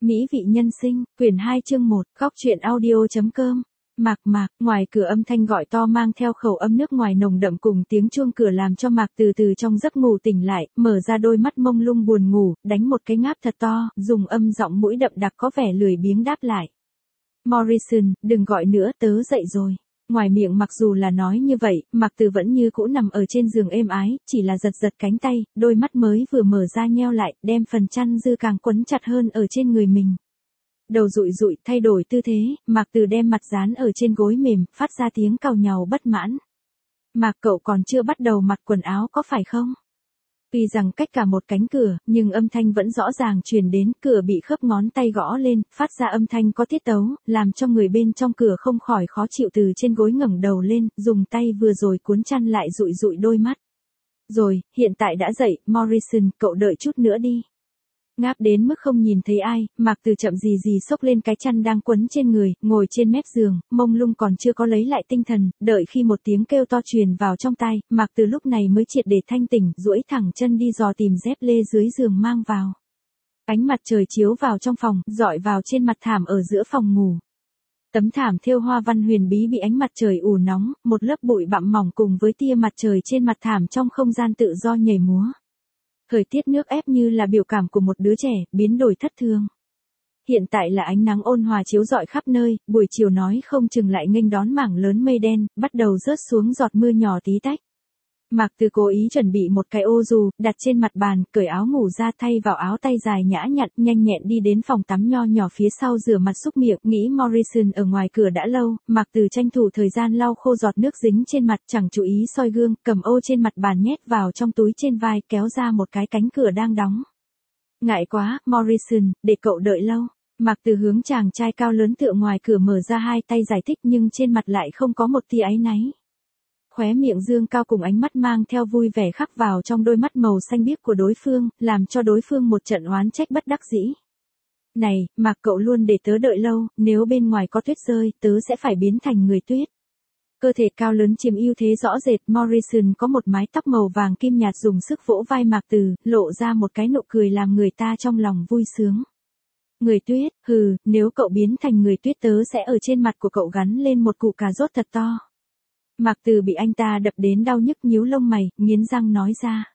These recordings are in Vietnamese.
Mỹ vị nhân sinh, quyển 2 chương 1, góc truyện audio.com. Mạc, ngoài cửa âm thanh gọi to mang theo khẩu âm nước ngoài nồng đậm cùng tiếng chuông cửa làm cho Mạc từ từ trong giấc ngủ tỉnh lại, mở ra đôi mắt mông lung buồn ngủ, đánh một cái ngáp thật to, dùng âm giọng mũi đậm đặc có vẻ lười biếng đáp lại. Morrison, đừng gọi nữa, tớ dậy rồi. Ngoài miệng mặc dù là nói như vậy, Mạc Từ vẫn như cũ nằm ở trên giường êm ái, chỉ là giật giật cánh tay, đôi mắt mới vừa mở ra nheo lại, đem phần chăn dư càng quấn chặt hơn ở trên người mình. Đầu dụi dụi, thay đổi tư thế, Mạc Từ đem mặt dán ở trên gối mềm, phát ra tiếng càu nhàu bất mãn. Mạc, cậu còn chưa bắt đầu mặc quần áo có phải không? Tuy rằng cách cả một cánh cửa, nhưng âm thanh vẫn rõ ràng truyền đến, cửa bị khớp ngón tay gõ lên, phát ra âm thanh có tiết tấu, làm cho người bên trong cửa không khỏi khó chịu từ trên gối ngẩng đầu lên, dùng tay vừa rồi cuốn chăn lại dụi dụi đôi mắt. Rồi, hiện tại đã dậy, Morrison, cậu đợi chút nữa đi. Ngáp đến mức không nhìn thấy ai, Mạc Từ chậm gì gì xốc lên cái chăn đang quấn trên người, ngồi trên mép giường, mông lung còn chưa có lấy lại tinh thần, đợi khi một tiếng kêu to truyền vào trong tai, Mạc Từ lúc này mới triệt để thanh tỉnh, duỗi thẳng chân đi dò tìm dép lê dưới giường mang vào. Ánh mặt trời chiếu vào trong phòng, rọi vào trên mặt thảm ở giữa phòng ngủ. Tấm thảm thêu hoa văn huyền bí bị ánh mặt trời ủ nóng, một lớp bụi bặm mỏng cùng với tia mặt trời trên mặt thảm trong không gian tự do nhảy múa. Thời tiết nước ép như là biểu cảm của một đứa trẻ, biến đổi thất thường. Hiện tại là ánh nắng ôn hòa chiếu rọi khắp nơi, buổi chiều nói không chừng lại nghênh đón mảng lớn mây đen, bắt đầu rớt xuống giọt mưa nhỏ tí tách. Mạc Từ cố ý chuẩn bị một cái ô dù, đặt trên mặt bàn, cởi áo ngủ ra thay vào áo tay dài nhã nhặn, nhanh nhẹn đi đến phòng tắm nho nhỏ phía sau rửa mặt súc miệng, nghĩ Morrison ở ngoài cửa đã lâu, Mạc Từ tranh thủ thời gian lau khô giọt nước dính trên mặt, chẳng chú ý soi gương, cầm ô trên mặt bàn nhét vào trong túi trên vai, kéo ra một cái cánh cửa đang đóng. Ngại quá, Morrison, để cậu đợi lâu. Mạc Từ hướng chàng trai cao lớn tựa ngoài cửa mở ra hai tay giải thích nhưng trên mặt lại không có một tia áy náy. Khóe miệng dương cao cùng ánh mắt mang theo vui vẻ khắc vào trong đôi mắt màu xanh biếc của đối phương, làm cho đối phương một trận oán trách bất đắc dĩ. Này, Mạc, cậu luôn để tớ đợi lâu, nếu bên ngoài có tuyết rơi, tớ sẽ phải biến thành người tuyết. Cơ thể cao lớn chiếm ưu thế rõ rệt, Morrison có một mái tóc màu vàng kim nhạt dùng sức vỗ vai Mạc Từ, lộ ra một cái nụ cười làm người ta trong lòng vui sướng. Người tuyết, hừ, nếu cậu biến thành người tuyết tớ sẽ ở trên mặt của cậu gắn lên một củ cà rốt thật to. Mạc Từ bị anh ta đập đến đau nhức nhíu lông mày, nghiến răng nói ra.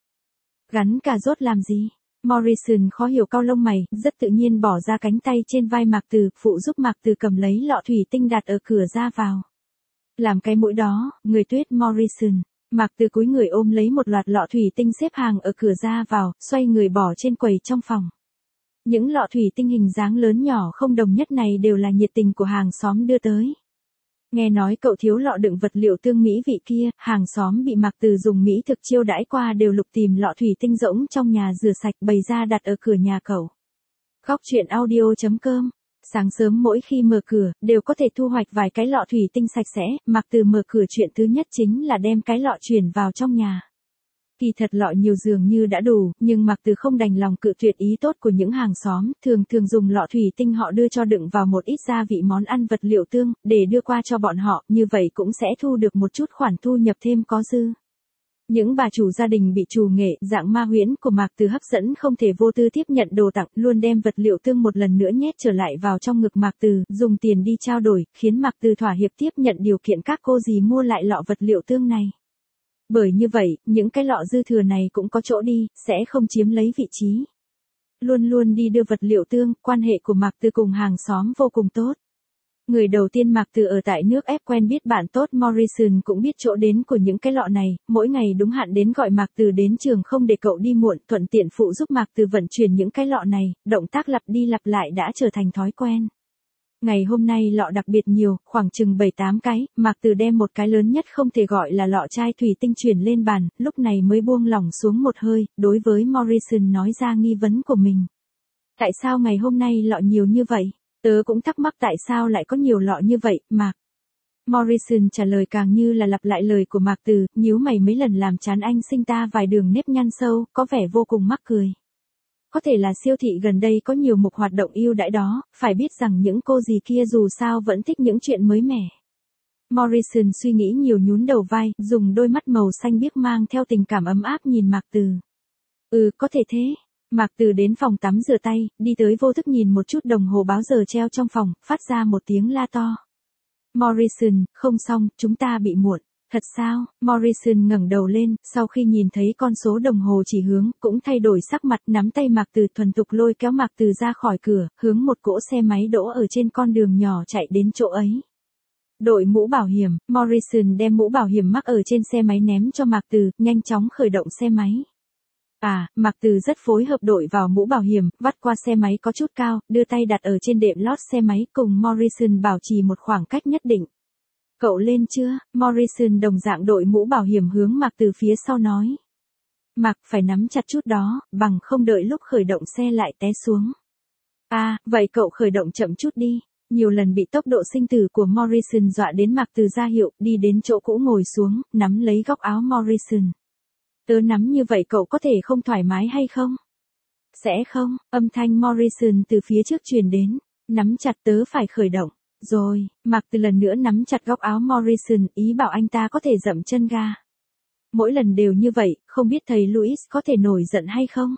Gắn cà rốt làm gì? Morrison khó hiểu cau lông mày, rất tự nhiên bỏ ra cánh tay trên vai Mạc Từ, phụ giúp Mạc Từ cầm lấy lọ thủy tinh đặt ở cửa ra vào. Làm cái mũi đó, người tuyết Morrison. Mạc Từ cúi người ôm lấy một loạt lọ thủy tinh xếp hàng ở cửa ra vào, xoay người bỏ trên quầy trong phòng. Những lọ thủy tinh hình dáng lớn nhỏ không đồng nhất này đều là nhiệt tình của hàng xóm đưa tới. Nghe nói cậu thiếu lọ đựng vật liệu tương mỹ vị kia, hàng xóm bị Mạc Từ dùng mỹ thực chiêu đãi qua đều lục tìm lọ thủy tinh rỗng trong nhà rửa sạch bày ra đặt ở cửa nhà cậu. Góc truyện audio.com. Sáng sớm mỗi khi mở cửa, đều có thể thu hoạch vài cái lọ thủy tinh sạch sẽ, Mạc Từ mở cửa chuyện thứ nhất chính là đem cái lọ chuyển vào trong nhà. Kỳ thật lọ nhiều dường như đã đủ, nhưng Mạc Từ không đành lòng cự tuyệt ý tốt của những hàng xóm, thường dùng lọ thủy tinh họ đưa cho đựng vào một ít gia vị món ăn vật liệu tương, để đưa qua cho bọn họ, như vậy cũng sẽ thu được một chút khoản thu nhập thêm có dư. Những bà chủ gia đình bị trù nghệ, dạng ma huyễn của Mạc Từ hấp dẫn không thể vô tư tiếp nhận đồ tặng, luôn đem vật liệu tương một lần nữa nhét trở lại vào trong ngực Mạc Từ, dùng tiền đi trao đổi, khiến Mạc Từ thỏa hiệp tiếp nhận điều kiện các cô dì mua lại lọ vật liệu tương này. Bởi như vậy, những cái lọ dư thừa này cũng có chỗ đi, sẽ không chiếm lấy vị trí. Luôn đi đưa vật liệu tương, quan hệ của Mạc Từ cùng hàng xóm vô cùng tốt. Người đầu tiên Mạc Từ ở tại nước ép quen biết bạn tốt Morrison cũng biết chỗ đến của những cái lọ này, mỗi ngày đúng hạn đến gọi Mạc Từ đến trường không để cậu đi muộn, thuận tiện phụ giúp Mạc Từ vận chuyển những cái lọ này, động tác lặp đi lặp lại đã trở thành thói quen. Ngày hôm nay lọ đặc biệt nhiều, khoảng chừng 7-8 cái, Mạc Từ đem một cái lớn nhất không thể gọi là lọ chai thủy tinh chuyển lên bàn, lúc này mới buông lỏng xuống một hơi, đối với Morrison nói ra nghi vấn của mình. Tại sao ngày hôm nay lọ nhiều như vậy? Tớ cũng thắc mắc tại sao lại có nhiều lọ như vậy, Mạc. Morrison trả lời càng như là lặp lại lời của Mạc Từ, nhíu mày mấy lần làm chán anh sinh ta vài đường nếp nhăn sâu, có vẻ vô cùng mắc cười. Có thể là siêu thị gần đây có nhiều mục hoạt động ưu đãi đó, phải biết rằng những cô dì kia dù sao vẫn thích những chuyện mới mẻ. Morrison suy nghĩ nhiều nhún đầu vai, dùng đôi mắt màu xanh biếc mang theo tình cảm ấm áp nhìn Mạc Từ. Có thể thế. Mạc Từ đến phòng tắm rửa tay, đi tới vô thức nhìn một chút đồng hồ báo giờ treo trong phòng, phát ra một tiếng la to. Morrison, không xong, chúng ta bị muộn. Thật sao? Morrison ngẩng đầu lên, sau khi nhìn thấy con số đồng hồ chỉ hướng, cũng thay đổi sắc mặt, nắm tay Mạc Từ thuần thục lôi kéo Mạc Từ ra khỏi cửa, hướng một cỗ xe máy đỗ ở trên con đường nhỏ chạy đến chỗ ấy. Đội mũ bảo hiểm, Morrison đem mũ bảo hiểm mắc ở trên xe máy ném cho Mạc Từ, nhanh chóng khởi động xe máy. Mạc Từ rất phối hợp đội vào mũ bảo hiểm, vắt qua xe máy có chút cao, đưa tay đặt ở trên đệm lót xe máy cùng Morrison bảo trì một khoảng cách nhất định. Cậu lên chưa? Morrison đồng dạng đội mũ bảo hiểm hướng Mạc Từ phía sau nói. Mạc phải nắm chặt chút đó, bằng không đợi lúc khởi động xe lại té xuống. Vậy cậu khởi động chậm chút đi. Nhiều lần bị tốc độ sinh tử của Morrison dọa đến Mạc Từ ra hiệu, đi đến chỗ cũ ngồi xuống, nắm lấy góc áo Morrison. Tớ nắm như vậy cậu có thể không thoải mái hay không? Sẽ không, âm thanh Morrison từ phía trước truyền đến. Nắm chặt tớ phải khởi động. Rồi, Mạc Từ lần nữa nắm chặt góc áo Morrison, ý bảo anh ta có thể dậm chân ga. Mỗi lần đều như vậy, không biết thầy Louis có thể nổi giận hay không?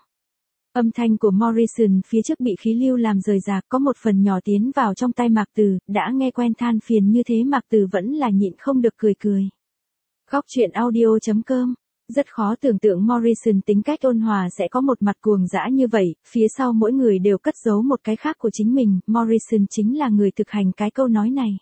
Âm thanh của Morrison phía trước bị khí lưu làm rời rạc, có một phần nhỏ tiến vào trong tay Mạc Từ, đã nghe quen than phiền như thế Mạc Từ vẫn là nhịn không được cười. Góc truyện audio.com. Rất khó tưởng tượng Morrison tính cách ôn hòa sẽ có một mặt cuồng dã như vậy, phía sau mỗi người đều cất giấu một cái khác của chính mình, Morrison chính là người thực hành cái câu nói này.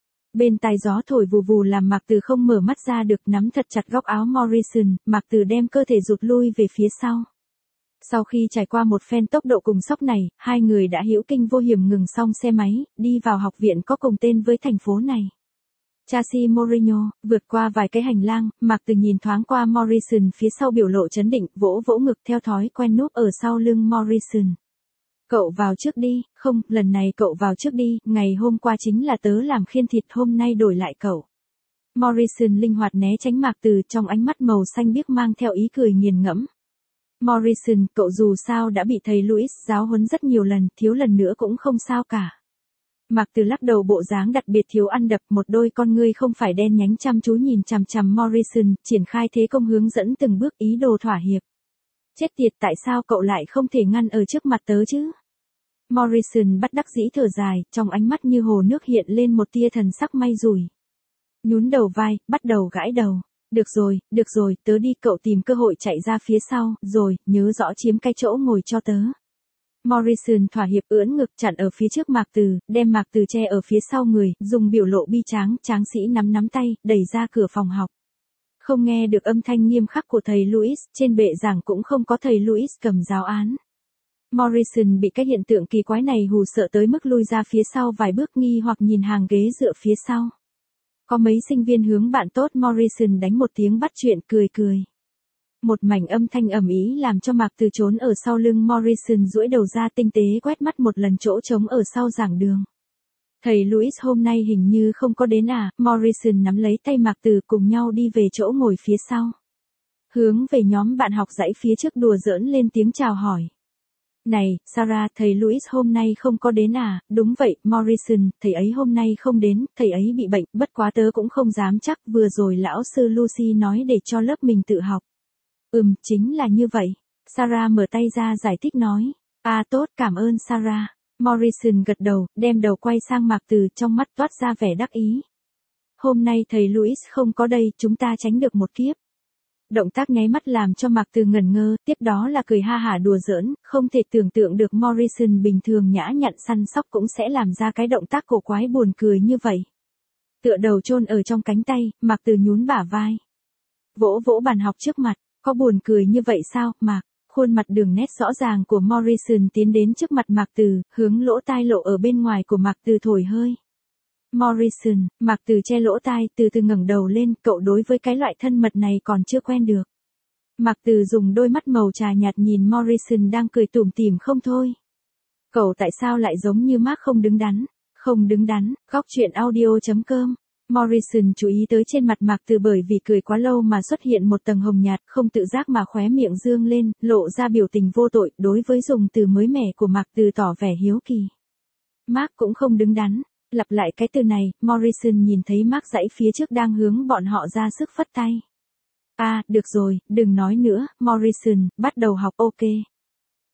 Bên tai gió thổi vù vù làm Mạc Từ không mở mắt ra được, nắm thật chặt góc áo Morrison, Mạc Từ đem cơ thể rụt lui về phía sau. Sau khi trải qua một phen tốc độ cùng sốc này, hai người đã hữu kinh vô hiểm ngừng xong xe máy, đi vào học viện có cùng tên với thành phố này. Chelsea Mourinho, vượt qua vài cái hành lang, Mạc Từ nhìn thoáng qua Morrison phía sau biểu lộ chấn định, vỗ vỗ ngực theo thói quen núp ở sau lưng Morrison. Cậu vào trước đi, không, lần này cậu vào trước đi, ngày hôm qua chính là tớ làm khiên thịt, hôm nay đổi lại cậu. Morrison linh hoạt né tránh Mạc Từ, trong ánh mắt màu xanh biếc mang theo ý cười nghiền ngẫm. Morrison, cậu dù sao đã bị thầy Louis giáo huấn rất nhiều lần, thiếu lần nữa cũng không sao cả. Mạc Từ lắc đầu, bộ dáng đặc biệt thiếu ăn đập, một đôi con ngươi không phải đen nhánh chăm chú nhìn chằm chằm Morrison, triển khai thế công hướng dẫn từng bước ý đồ thỏa hiệp. Chết tiệt, tại sao cậu lại không thể ngăn ở trước mặt tớ chứ? Morrison bất đắc dĩ thở dài, trong ánh mắt như hồ nước hiện lên một tia thần sắc may rủi. Nhún đầu vai, bắt đầu gãi đầu. Được rồi, tớ đi, cậu tìm cơ hội chạy ra phía sau, rồi, nhớ rõ chiếm cái chỗ ngồi cho tớ. Morrison thỏa hiệp, ưỡn ngực chặn ở phía trước Mạc Từ, đem Mạc Từ che ở phía sau người, dùng biểu lộ bi tráng sĩ nắm tay, đẩy ra cửa phòng học. Không nghe được âm thanh nghiêm khắc của thầy Louis, trên bệ giảng cũng không có thầy Louis cầm giáo án. Morrison bị cái hiện tượng kỳ quái này hù sợ tới mức lui ra phía sau vài bước, nghi hoặc nhìn hàng ghế dựa phía sau. Có mấy sinh viên hướng bạn tốt Morrison đánh một tiếng bắt chuyện, cười. Một mảnh âm thanh ầm ĩ làm cho Mạc Từ trốn ở sau lưng Morrison, duỗi đầu ra tinh tế quét mắt một lần chỗ trống ở sau giảng đường. Thầy Louis hôm nay hình như không có đến Morrison nắm lấy tay Mạc Từ cùng nhau đi về chỗ ngồi phía sau. Hướng về nhóm bạn học dãy phía trước đùa giỡn lên tiếng chào hỏi. Này, Sarah, thầy Louis hôm nay không có đến Đúng vậy, Morrison, thầy ấy hôm nay không đến, thầy ấy bị bệnh, bất quá tớ cũng không dám chắc, vừa rồi lão sư Lucy nói để cho lớp mình tự học. Chính là như vậy. Sarah mở tay ra giải thích nói. Tốt, cảm ơn Sarah. Morrison gật đầu, đem đầu quay sang Mạc Từ, trong mắt toát ra vẻ đắc ý. Hôm nay thầy Louis không có đây, chúng ta tránh được một kiếp. Động tác nháy mắt làm cho Mạc Từ ngẩn ngơ, tiếp đó là cười ha hả đùa giỡn, không thể tưởng tượng được Morrison bình thường nhã nhặn săn sóc cũng sẽ làm ra cái động tác cổ quái buồn cười như vậy. Tựa đầu chôn ở trong cánh tay, Mạc Từ nhún bả vai. Vỗ vỗ bàn học trước mặt, có buồn cười như vậy sao, Mạc? Khuôn mặt đường nét rõ ràng của Morrison tiến đến trước mặt Mạc Từ, hướng lỗ tai lộ ở bên ngoài của Mạc Từ thổi hơi. Morrison, Mạc Từ che lỗ tai, từ từ ngẩng đầu lên, cậu đối với cái loại thân mật này còn chưa quen được. Mạc Từ dùng đôi mắt màu trà nhạt nhìn Morrison đang cười tủm tỉm không thôi. Cậu tại sao lại giống như Mark không đứng đắn, góc truyện audio.com. Morrison chú ý tới trên mặt Mạc Từ bởi vì cười quá lâu mà xuất hiện một tầng hồng nhạt, không tự giác mà khóe miệng dương lên, lộ ra biểu tình vô tội, đối với dùng từ mới mẻ của Mạc Từ tỏ vẻ hiếu kỳ. Mark cũng không đứng đắn. Lặp lại cái từ này, Morrison nhìn thấy Mark dãy phía trước đang hướng bọn họ ra sức phất tay. Được rồi, đừng nói nữa, Morrison, bắt đầu học, ok.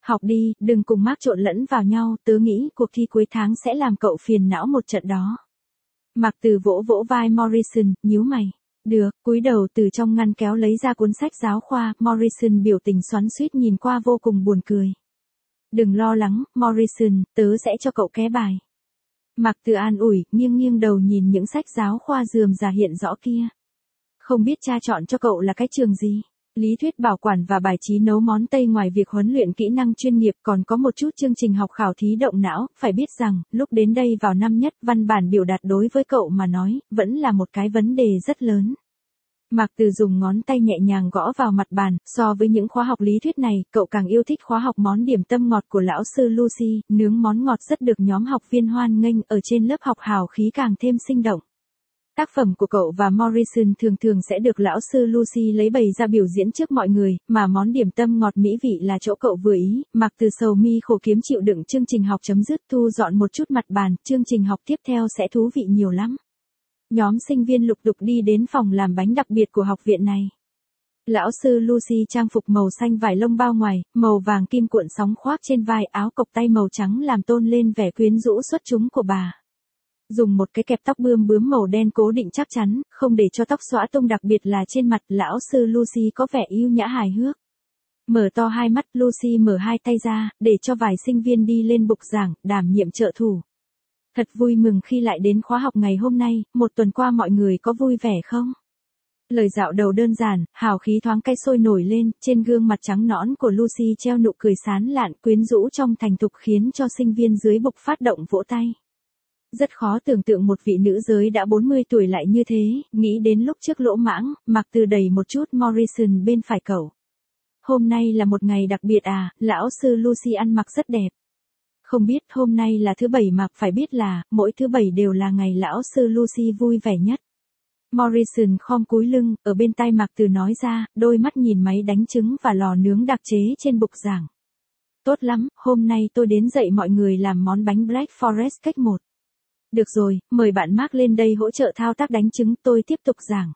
Học đi, đừng cùng Mark trộn lẫn vào nhau, tớ nghĩ cuộc thi cuối tháng sẽ làm cậu phiền não một trận đó. Mạc Từ vỗ vỗ vai Morrison, nhíu mày. Được, cúi đầu từ trong ngăn kéo lấy ra cuốn sách giáo khoa, Morrison biểu tình xoắn xuýt nhìn qua vô cùng buồn cười. Đừng lo lắng, Morrison, tớ sẽ cho cậu ké bài. Mạc Từ an ủi, nghiêng nghiêng đầu nhìn những sách giáo khoa rườm rà hiện rõ kia. Không biết cha chọn cho cậu là cái trường gì? Lý thuyết bảo quản và bài trí nấu món Tây ngoài việc huấn luyện kỹ năng chuyên nghiệp còn có một chút chương trình học khảo thí động não, phải biết rằng, lúc đến đây vào năm nhất, văn bản biểu đạt đối với cậu mà nói, vẫn là một cái vấn đề rất lớn. Mạc Từ dùng ngón tay nhẹ nhàng gõ vào mặt bàn, so với những khóa học lý thuyết này, cậu càng yêu thích khóa học món điểm tâm ngọt của lão sư Lucy, nướng món ngọt rất được nhóm học viên hoan nghênh ở trên lớp học hào khí càng thêm sinh động. Tác phẩm của cậu và Morrison thường thường sẽ được lão sư Lucy lấy bày ra biểu diễn trước mọi người, mà món điểm tâm ngọt mỹ vị là chỗ cậu vừa ý. Mạc Từ sầu mi khổ kiếm chịu đựng chương trình học chấm dứt, thu dọn một chút mặt bàn, chương trình học tiếp theo sẽ thú vị nhiều lắm. Nhóm sinh viên lục tục đi đến phòng làm bánh đặc biệt của học viện này. Lão sư Lucy trang phục màu xanh vải lông bao ngoài, màu vàng kim cuộn sóng khoác trên vai, áo cộc tay màu trắng làm tôn lên vẻ quyến rũ xuất chúng của bà. Dùng một cái kẹp tóc bươm bướm màu đen cố định chắc chắn, không để cho tóc xõa tung, đặc biệt là trên mặt, lão sư Lucy có vẻ yêu nhã hài hước. Mở to hai mắt, Lucy mở hai tay ra, để cho vài sinh viên đi lên bục giảng, đảm nhiệm trợ thủ. Thật vui mừng khi lại đến khóa học ngày hôm nay, một tuần qua mọi người có vui vẻ không? Lời dạo đầu đơn giản, hào khí thoáng cái sôi nổi lên, trên gương mặt trắng nõn của Lucy treo nụ cười sán lạn, quyến rũ trong thành thục khiến cho sinh viên dưới bục phát động vỗ tay. Rất khó tưởng tượng một vị nữ giới đã 40 tuổi lại như thế, nghĩ đến lúc trước lỗ mãng, Mạc Từ đẩy một chút Morrison bên phải cậu. Hôm nay là một ngày đặc biệt à, lão sư Lucy ăn mặc rất đẹp. Không biết hôm nay là thứ bảy mà, phải biết là, mỗi thứ bảy đều là ngày lão sư Lucy vui vẻ nhất. Morrison khom cúi lưng, ở bên tai Mạc Từ nói ra, đôi mắt nhìn máy đánh trứng và lò nướng đặc chế trên bục giảng. Tốt lắm, hôm nay tôi đến dạy mọi người làm món bánh Black Forest Cake 1. Được rồi, mời bạn Mark lên đây hỗ trợ thao tác đánh trứng, tôi tiếp tục giảng.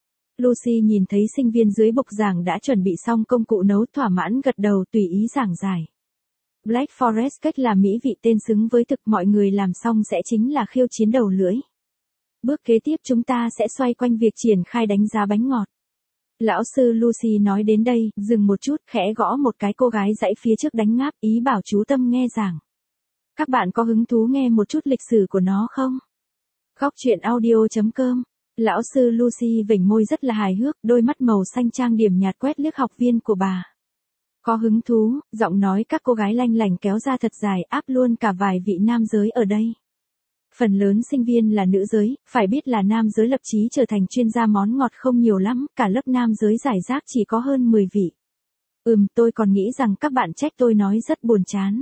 Lucy nhìn thấy sinh viên dưới bục giảng đã chuẩn bị xong công cụ nấu, thỏa mãn gật đầu tùy ý giảng giải. Black Forest Cake là mỹ vị tên xứng với thực, mọi người làm xong sẽ chính là khiêu chiến đầu lưỡi. Bước kế tiếp chúng ta sẽ xoay quanh việc triển khai đánh giá bánh ngọt. Lão sư Lucy nói đến đây, dừng một chút, khẽ gõ một cái cô gái dãy phía trước đánh ngáp, ý bảo chú tâm nghe giảng. Các bạn có hứng thú nghe một chút lịch sử của nó không? Góc truyện audio.com. Lão sư Lucy vểnh môi rất là hài hước, đôi mắt màu xanh trang điểm nhạt quét liếc học viên của bà. Có hứng thú, giọng nói các cô gái lanh lảnh kéo ra thật dài, áp luôn cả vài vị nam giới ở đây. Phần lớn sinh viên là nữ giới, phải biết là nam giới lập chí trở thành chuyên gia món ngọt không nhiều lắm, cả lớp nam giới rải rác chỉ có hơn 10 vị. Tôi còn nghĩ rằng các bạn trách tôi nói rất buồn chán.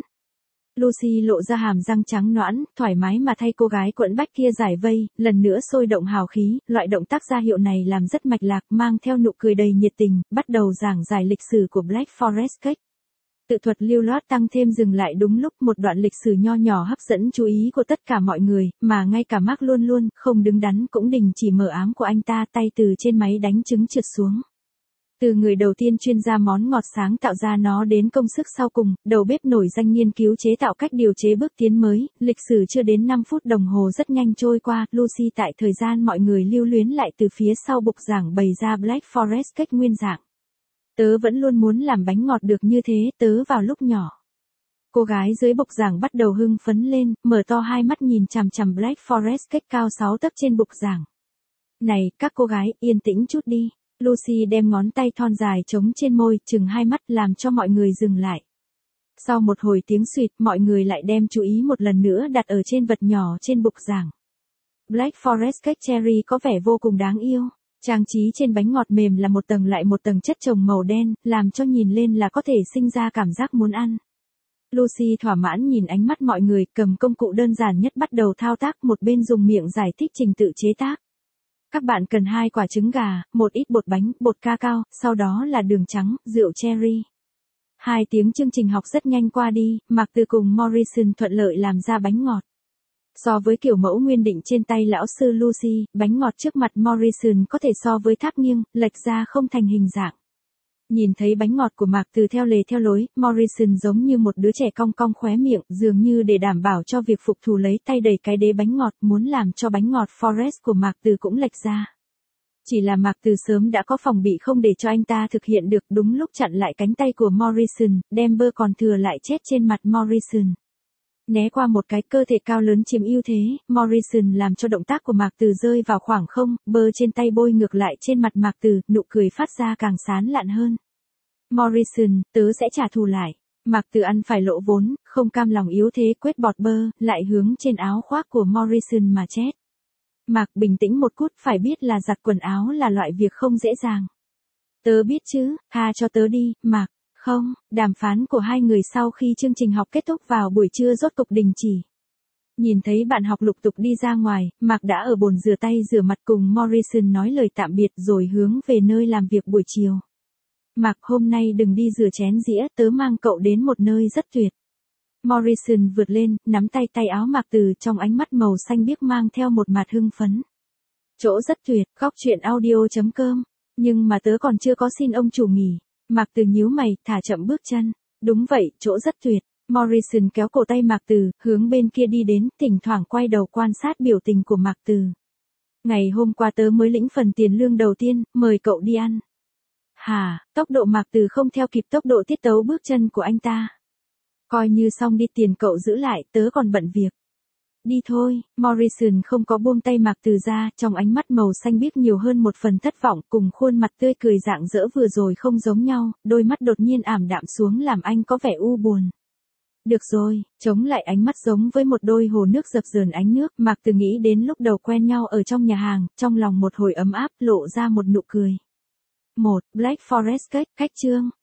Lucy lộ ra hàm răng trắng nõn, thoải mái mà thay cô gái quẫn bách kia giải vây, lần nữa sôi động hào khí, loại động tác ra hiệu này làm rất mạch lạc, mang theo nụ cười đầy nhiệt tình, bắt đầu giảng giải lịch sử của Black Forest Cake. Tự thuật lưu loát tăng thêm dừng lại đúng lúc, một đoạn lịch sử nho nhỏ hấp dẫn chú ý của tất cả mọi người, mà ngay cả Mark luôn luôn không đứng đắn cũng đình chỉ mờ ám của anh ta, tay từ trên máy đánh trứng trượt xuống. Từ người đầu tiên chuyên gia món ngọt sáng tạo ra nó đến công sức sau cùng, đầu bếp nổi danh nghiên cứu chế tạo cách điều chế bước tiến mới, lịch sử chưa đến 5 phút đồng hồ rất nhanh trôi qua, Lucy tại thời gian mọi người lưu luyến lại từ phía sau bục giảng bày ra Black Forest Cake nguyên dạng. Tớ vẫn luôn muốn làm bánh ngọt được như thế, tớ vào lúc nhỏ. Cô gái dưới bục giảng bắt đầu hưng phấn lên, mở to hai mắt nhìn chằm chằm Black Forest Cake cao 6 tấc trên bục giảng. Này, các cô gái, yên tĩnh chút đi. Lucy đem ngón tay thon dài trống trên môi, chừng hai mắt làm cho mọi người dừng lại. Sau một hồi tiếng xuyệt, mọi người lại đem chú ý một lần nữa đặt ở trên vật nhỏ trên bục giảng. Black Forest Cake Cherry có vẻ vô cùng đáng yêu. Trang trí trên bánh ngọt mềm là một tầng lại một tầng chất chồng màu đen, làm cho nhìn lên là có thể sinh ra cảm giác muốn ăn. Lucy thỏa mãn nhìn ánh mắt mọi người, cầm công cụ đơn giản nhất bắt đầu thao tác, một bên dùng miệng giải thích trình tự chế tác. Các bạn cần 2 quả trứng gà, một ít bột bánh, bột cacao, sau đó là đường trắng, rượu cherry. 2 tiếng chương trình học rất nhanh qua đi, Mạc Từ cùng Morrison thuận lợi làm ra bánh ngọt. So với kiểu mẫu nguyên định trên tay lão sư Lucy, bánh ngọt trước mặt Morrison có thể so với tháp nghiêng, lệch ra không thành hình dạng. Nhìn thấy bánh ngọt của Mạc Từ theo lề theo lối, Morrison giống như một đứa trẻ cong cong khóe miệng, dường như để đảm bảo cho việc phục thù lấy tay đẩy cái đế bánh ngọt, muốn làm cho bánh ngọt Forest của Mạc Từ cũng lệch ra. Chỉ là Mạc Từ sớm đã có phòng bị không để cho anh ta thực hiện được, đúng lúc chặn lại cánh tay của Morrison, đem bơ còn thừa lại chết trên mặt Morrison. Né qua một cái, cơ thể cao lớn chiếm ưu thế, Morrison làm cho động tác của Mạc Từ rơi vào khoảng không, bơ trên tay bôi ngược lại trên mặt Mạc Từ, nụ cười phát ra càng sán lạn hơn. Morrison, tớ sẽ trả thù lại. Mạc Từ ăn phải lỗ vốn, không cam lòng yếu thế quét bọt bơ, lại hướng trên áo khoác của Morrison mà chết. Mạc bình tĩnh một chút, phải biết là giặt quần áo là loại việc không dễ dàng. Tớ biết chứ, tha cho tớ đi, Mạc. Không, đàm phán của hai người sau khi chương trình học kết thúc vào buổi trưa rốt cục đình chỉ. Nhìn thấy bạn học lục tục đi ra ngoài, Mạc đã ở bồn rửa tay rửa mặt cùng Morrison nói lời tạm biệt rồi hướng về nơi làm việc buổi chiều. Mạc, hôm nay đừng đi rửa chén dĩa, tớ mang cậu đến một nơi rất tuyệt. Morrison vượt lên, nắm tay áo Mạc Từ, trong ánh mắt màu xanh biếc mang theo một mặt hưng phấn. Chỗ rất tuyệt, góc truyện audio.com. Nhưng mà tớ còn chưa có xin ông chủ nghỉ. Mạc Từ nhíu mày, thả chậm bước chân. Đúng vậy, chỗ rất tuyệt. Morrison kéo cổ tay Mạc Từ, hướng bên kia đi đến, thỉnh thoảng quay đầu quan sát biểu tình của Mạc Từ. Ngày hôm qua tớ mới lĩnh phần tiền lương đầu tiên, mời cậu đi ăn. Hả, tốc độ Mạc Từ không theo kịp tốc độ tiết tấu bước chân của anh ta. Coi như xong đi, tiền cậu giữ lại, tớ còn bận việc. Đi thôi, Morrison không có buông tay Mạc Từ ra, trong ánh mắt màu xanh biếc nhiều hơn một phần thất vọng, cùng khuôn mặt tươi cười rạng rỡ vừa rồi không giống nhau, đôi mắt đột nhiên ảm đạm xuống làm anh có vẻ u buồn. Được rồi, chống lại ánh mắt giống với một đôi hồ nước dập dờn ánh nước, Mạc Từ nghĩ đến lúc đầu quen nhau ở trong nhà hàng, trong lòng một hồi ấm áp, lộ ra một nụ cười. 1. Black Forest Cake, khách chương.